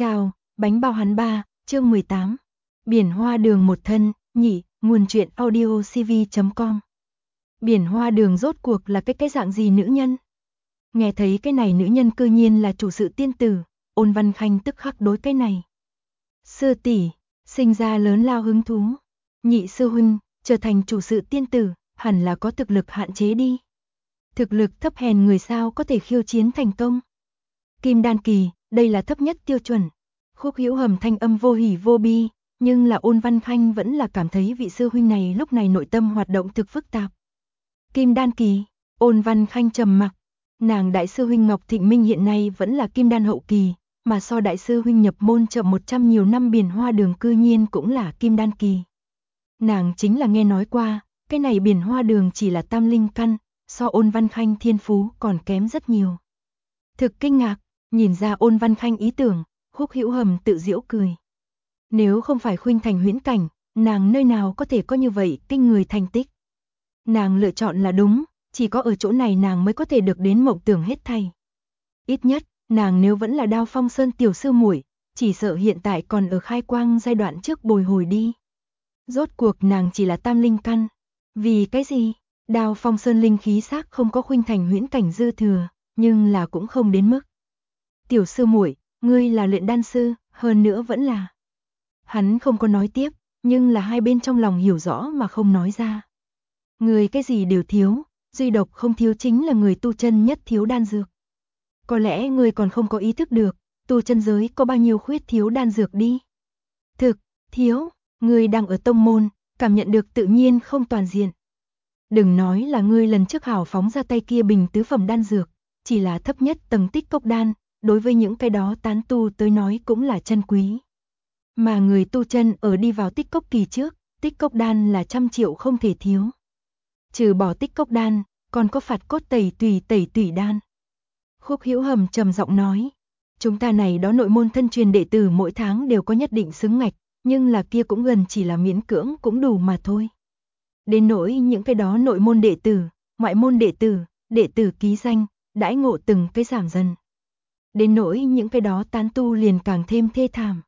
Chào, bánh bao hắn ba, chương 18. Biển hoa đường một thân, nhỉ, nguồn truyện audio cv.com. Biển hoa đường rốt cuộc là cái dạng gì nữ nhân? Nghe thấy cái này nữ nhân cư nhiên là chủ sự tiên tử, Ôn Văn Khanh tức khắc đối cái này. Sư tỷ, sinh ra lớn lao hứng thú. Nhị sư huynh, trở thành chủ sự tiên tử, hẳn là có thực lực hạn chế đi. Thực lực thấp hèn người sao có thể khiêu chiến thành công? Kim đan kỳ, đây là thấp nhất tiêu chuẩn. Khúc Hữu Hầm thanh âm vô hỉ vô bi, nhưng là Ôn Văn Khanh vẫn là cảm thấy vị sư huynh này lúc này nội tâm hoạt động thực phức tạp. Kim đan kỳ, Ôn Văn Khanh trầm mặc. Nàng đại sư huynh Ngọc Thịnh Minh hiện nay vẫn là kim đan hậu kỳ, mà so đại sư huynh nhập môn chậm 100 nhiều năm Biển Hoa Đường cư nhiên cũng là kim đan kỳ. Nàng chính là nghe nói qua, cái này Biển Hoa Đường chỉ là tam linh căn, so Ôn Văn Khanh thiên phú còn kém rất nhiều. Thực kinh ngạc, nhìn ra Ôn Văn Khanh ý tưởng, Khúc Hữu Hầm tự giễu cười. Nếu không phải khuynh thành huyễn cảnh, nàng nơi nào có thể có như vậy kinh người thành tích. Nàng lựa chọn là đúng, chỉ có ở chỗ này nàng mới có thể được đến mộng tưởng hết thảy. Ít nhất, nàng nếu vẫn là Đao Phong Sơn tiểu sư muội, chỉ sợ hiện tại còn ở khai quang giai đoạn trước bồi hồi đi. Rốt cuộc nàng chỉ là tam linh căn. Vì cái gì? Đao Phong Sơn linh khí xác không có khuynh thành huyễn cảnh dư thừa, nhưng là cũng không đến mức. Tiểu sư muội, ngươi là luyện đan sư, hơn nữa vẫn là. Hắn không có nói tiếp, nhưng là hai bên trong lòng hiểu rõ mà không nói ra. Người cái gì đều thiếu, duy độc không thiếu chính là người tu chân nhất thiếu đan dược. Có lẽ người còn không có ý thức được, tu chân giới có bao nhiêu khuyết thiếu đan dược đi. Thực, thiếu, người đang ở tông môn, cảm nhận được tự nhiên không toàn diện. Đừng nói là ngươi lần trước hào phóng ra tay kia bình tứ phẩm đan dược, chỉ là thấp nhất tầng tích cốc đan, đối với những cái đó tán tu tới nói cũng là chân quý. Mà người tu chân ở đi vào tích cốc kỳ trước, tích cốc đan là 100 triệu không thể thiếu. Trừ bỏ tích cốc đan, còn có phạt cốt tẩy tủy đan. Khúc Hữu Hầm trầm giọng nói, chúng ta này đó nội môn thân truyền đệ tử mỗi tháng đều có nhất định xứng ngạch, nhưng là kia cũng gần chỉ là miễn cưỡng cũng đủ mà thôi. Đến nỗi những cái đó nội môn đệ tử, ngoại môn đệ tử ký danh, đãi ngộ từng cái giảm dần. Đến nỗi những cái đó tán tu liền càng thêm thê thảm.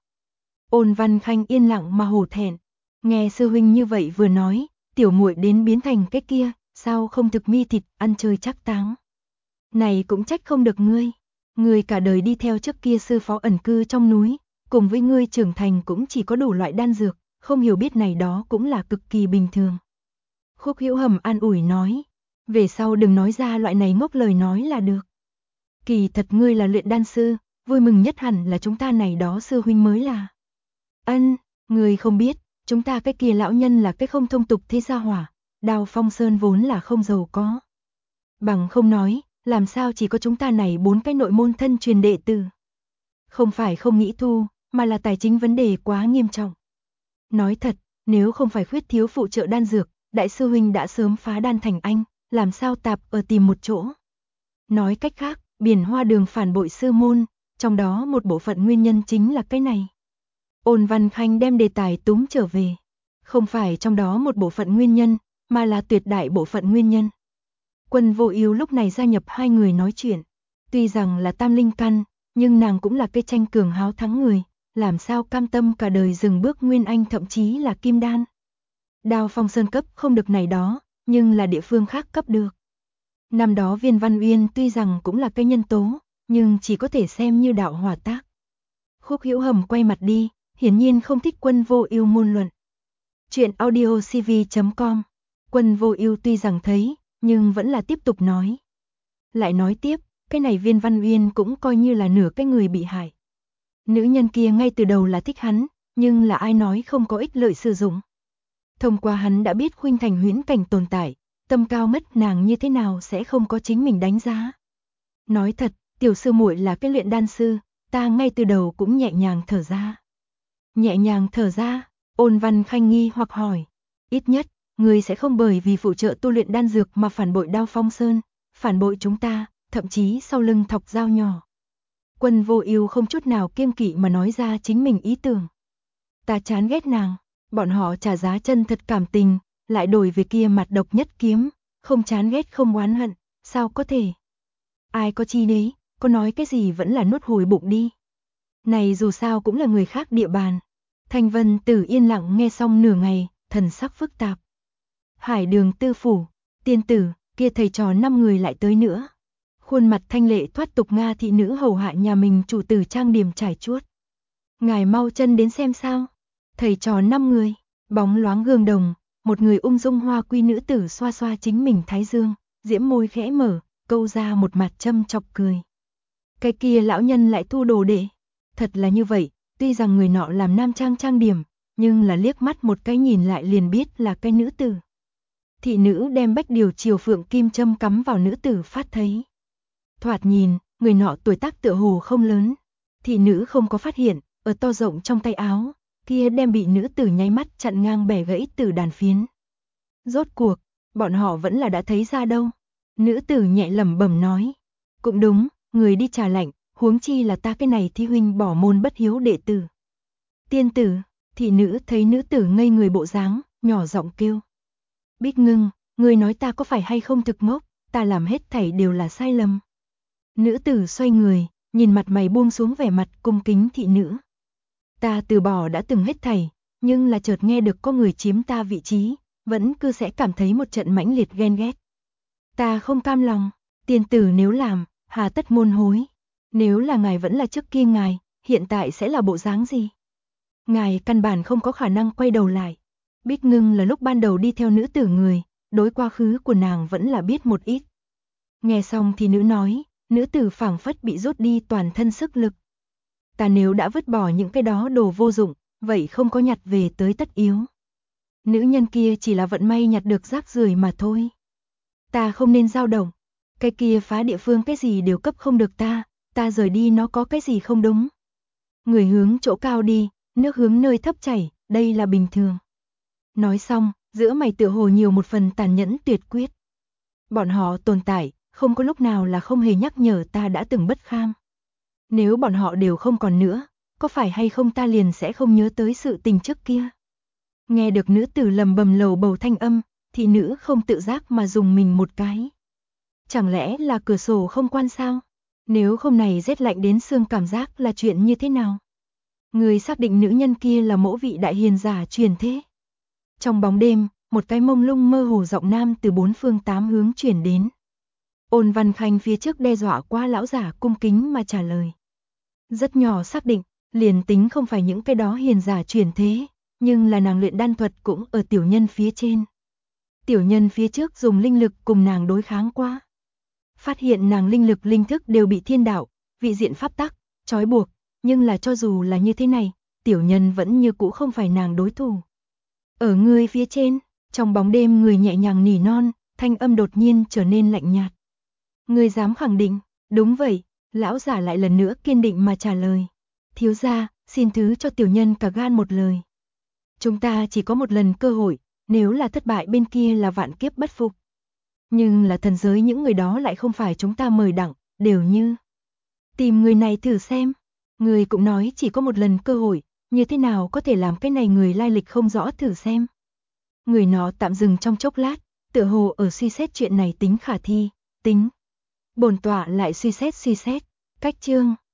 Ôn Văn Khanh yên lặng mà hổ thẹn, nghe sư huynh như vậy vừa nói, tiểu muội đến biến thành cái kia, sao không thực mi thịt ăn chơi chắc táng. Này cũng trách không được ngươi cả đời đi theo trước kia sư phó ẩn cư trong núi, cùng với ngươi trưởng thành cũng chỉ có đủ loại đan dược, không hiểu biết này đó cũng là cực kỳ bình thường. Khúc Hữu Hầm an ủi nói, về sau đừng nói ra loại này ngốc lời nói là được. Kỳ thật ngươi là luyện đan sư, vui mừng nhất hẳn là chúng ta này đó sư huynh mới là. Ân, ngươi không biết, chúng ta cái kia lão nhân là cái không thông tục thế gia hỏa, Đao Phong Sơn vốn là không giàu có. Bằng không nói, làm sao chỉ có chúng ta này 4 cái nội môn thân truyền đệ tử. Không phải không nghĩ thu, mà là tài chính vấn đề quá nghiêm trọng. Nói thật, nếu không phải khuyết thiếu phụ trợ đan dược, đại sư huynh đã sớm phá đan thành anh, làm sao tạp ở tìm một chỗ. Nói cách khác, Biển Hoa Đường phản bội sư môn, trong đó một bộ phận nguyên nhân chính là cái này. Ôn Văn Khanh đem đề tài túm trở về. Không phải trong đó một bộ phận nguyên nhân, mà là tuyệt đại bộ phận nguyên nhân. Quân Vô Ưu lúc này gia nhập hai người nói chuyện. Tuy rằng là tam linh căn, nhưng nàng cũng là cây tranh cường háo thắng người, làm sao cam tâm cả đời dừng bước nguyên anh thậm chí là kim đan. Đao Phong Sơn cấp không được này đó, nhưng là địa phương khác cấp được. Năm đó Viên Văn Uyên tuy rằng cũng là cây nhân tố, nhưng chỉ có thể xem như đạo hỏa tác. Khúc Hữu Hầm quay mặt đi, hiển nhiên không thích Quân Vô Ưu ngôn luận. Truyện audio cv.com. Quân Vô Ưu tuy rằng thấy, nhưng vẫn là tiếp tục nói. Lại nói tiếp, cái này Viên Văn Uyên cũng coi như là nửa cái người bị hại. Nữ nhân kia ngay từ đầu là thích hắn, nhưng là ai nói không có ích lợi sử dụng. Thông qua hắn đã biết khuynh thành huyễn cảnh tồn tại, tâm cao mất nàng như thế nào sẽ không có chính mình đánh giá. Nói thật, tiểu sư muội là cái luyện đan sư, ta ngay từ đầu cũng nhẹ nhàng thở ra. Nhẹ nhàng thở ra, Ôn Văn Khanh nghi hoặc hỏi, ít nhất, ngươi sẽ không bởi vì phụ trợ tu luyện đan dược mà phản bội Đao Phong Sơn, phản bội chúng ta, thậm chí sau lưng thọc dao nhỏ. Quân Vô Ưu không chút nào kiêng kỵ mà nói ra chính mình ý tưởng. Ta chán ghét nàng, bọn họ trả giá chân thật cảm tình, lại đổi về kia mặt độc nhất kiếm, không chán ghét không oán hận, sao có thể? Ai có chi đấy, có nói cái gì vẫn là nuốt hồi bụng đi. Này dù sao cũng là người khác địa bàn. Thanh Vân Tử yên lặng nghe xong nửa ngày, thần sắc phức tạp. Hải Đường tư phủ, tiên tử, kia thầy trò 5 người lại tới nữa. Khuôn mặt thanh lệ thoát tục Nga thị nữ hầu hạ nhà mình chủ tử trang điểm trải chuốt. Ngài mau chân đến xem sao. Thầy trò 5 người, bóng loáng gương đồng, một người ung dung hoa quy nữ tử xoa xoa chính mình thái dương, diễm môi khẽ mở, câu ra một mặt châm chọc cười. Cái kia lão nhân lại thu đồ đệ. Thật là như vậy, tuy rằng người nọ làm nam trang trang điểm, nhưng là liếc mắt một cái nhìn lại liền biết là cái nữ tử. Thị nữ đem bách điều triều phượng kim châm cắm vào nữ tử phát thấy. Thoạt nhìn, người nọ tuổi tác tựa hồ không lớn. Thị nữ không có phát hiện, ở to rộng trong tay áo, kia đem bị nữ tử nháy mắt chặn ngang bẻ gãy từ đàn phiến. Rốt cuộc, bọn họ vẫn là đã thấy ra đâu. Nữ tử nhẹ lẩm bẩm nói. Cũng đúng, người đi trà lạnh, huống chi là ta cái này thi huynh bỏ môn bất hiếu đệ tử. Tiên tử, thị nữ thấy nữ tử ngây người bộ dáng, nhỏ giọng kêu. Bích Ngưng, người nói ta có phải hay không thực ngốc, ta làm hết thảy đều là sai lầm. Nữ tử xoay người, nhìn mặt mày buông xuống vẻ mặt cung kính thị nữ. Ta từ bỏ đã từng hết thảy, nhưng là chợt nghe được có người chiếm ta vị trí, vẫn cứ sẽ cảm thấy một trận mãnh liệt ghen ghét. Ta không cam lòng, tiên tử nếu làm, hà tất ngôn hối. Nếu là ngài vẫn là trước kia ngài, hiện tại sẽ là bộ dáng gì? Ngài căn bản không có khả năng quay đầu lại. Bích Ngưng là lúc ban đầu đi theo nữ tử người, đối quá khứ của nàng vẫn là biết một ít. Nghe xong thì nữ nói, nữ tử phảng phất bị rút đi toàn thân sức lực. Ta nếu đã vứt bỏ những cái đó đồ vô dụng, vậy không có nhặt về tới tất yếu. Nữ nhân kia chỉ là vận may nhặt được rác rưởi mà thôi. Ta không nên dao động. Cái kia phá địa phương cái gì đều cấp không được ta rời đi nó có cái gì không đúng. Người hướng chỗ cao đi, nước hướng nơi thấp chảy, đây là bình thường. Nói xong, giữa mày tựa hồ nhiều một phần tàn nhẫn tuyệt quyết. Bọn họ tồn tại, không có lúc nào là không hề nhắc nhở ta đã từng bất kham. Nếu bọn họ đều không còn nữa, có phải hay không ta liền sẽ không nhớ tới sự tình trước kia. Nghe được nữ tử lầm bầm lầu bầu thanh âm, thị nữ không tự giác mà dùng mình một cái. Chẳng lẽ là cửa sổ không quan sao? Nếu không này rét lạnh đến xương cảm giác là chuyện như thế nào? Người xác định nữ nhân kia là mẫu vị đại hiền giả truyền thế. Trong bóng đêm, một cái mông lung mơ hồ giọng nam từ 4 phương 8 hướng truyền đến. Ôn Văn Khanh phía trước đe dọa qua lão giả cung kính mà trả lời. Rất nhỏ xác định, liền tính không phải những cái đó hiền giả truyền thế, nhưng là nàng luyện đan thuật cũng ở tiểu nhân phía trên. Tiểu nhân phía trước dùng linh lực cùng nàng đối kháng qua. Phát hiện nàng linh lực linh thức đều bị thiên đạo, vị diện pháp tắc, trói buộc, nhưng là cho dù là như thế này, tiểu nhân vẫn như cũ không phải nàng đối thủ. Ở người phía trên, trong bóng đêm người nhẹ nhàng nỉ non, thanh âm đột nhiên trở nên lạnh nhạt. Người dám khẳng định, đúng vậy, lão giả lại lần nữa kiên định mà trả lời. Thiếu gia, xin thứ cho tiểu nhân cả gan một lời. Chúng ta chỉ có một lần cơ hội, nếu là thất bại bên kia là vạn kiếp bất phục. Nhưng là thần giới những người đó lại không phải chúng ta mời đặng, đều như. Tìm người này thử xem. Người cũng nói chỉ có một lần cơ hội, như thế nào có thể làm cái này người lai lịch không rõ thử xem. Người nó tạm dừng trong chốc lát, tựa hồ ở suy xét chuyện này tính khả thi, tính. Bổn tọa lại suy xét, cách chương.